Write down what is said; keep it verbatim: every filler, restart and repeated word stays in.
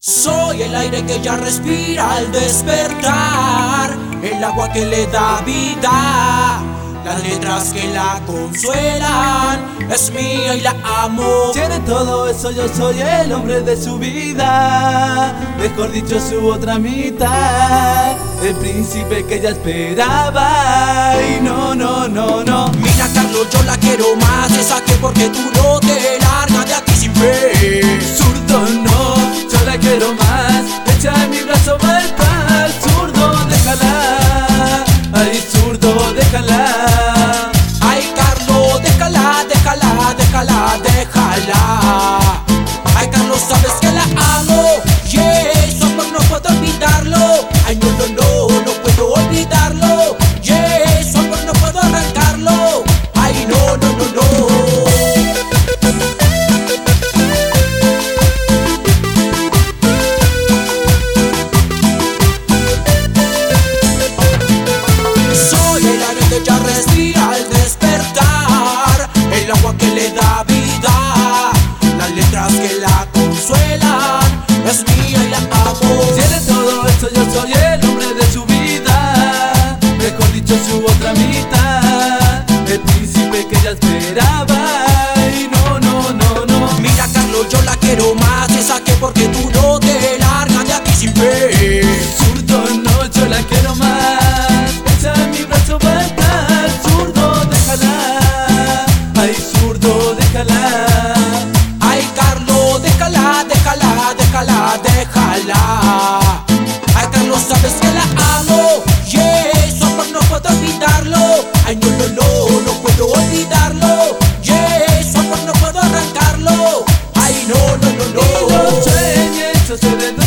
Soy el aire que ella respira al despertar, el agua que le da vida, las letras que la consuelan. Es mía y la amo. Tiene todo eso, yo soy el hombre de su vida, mejor dicho su otra mitad, el príncipe que ella esperaba. Y no, no, no, no. Mira Carlos, yo la quiero más, esa que porque tú no te largas de aquí sin fe. Zurdo no, yo la quiero más, echa en mi brazo va el paz. Zurdo, déjala, ay zurdo, déjala. Ay Carlos, déjala, déjala, déjala, déjala. Ay Carlos, sabes que la amo, y eso amor no puedo olvidarlo. Ay no, no, no, no puedo olvidarlo, y eso amor no puedo arrancarlo. Ay no, no, no, no. Ella respira al despertar, el agua que le da vida, las letras que la consuelan. Es mía y la amo. Tiene todo esto, yo soy el hombre de su vida, mejor dicho su otra mitad, el príncipe que ella esperaba. Y no, no, no, no. Mira Carlos, yo la quiero más, esa que porque tú no te largas de aquí sin fe. Zurdo no, yo la quiero más, echa en mi brazo va a estar. Zurdo, déjala, ay zurdo, déjala. Ay Carlos, déjala, déjala, déjala, déjala. Ay Carlos, sabes que la amo, y eso amor no puedo olvidarlo. Ay no, no, no, no puedo olvidarlo, y eso amor no puedo arrancarlo. Ay no, no, no, no. Y los sueños, yo soy de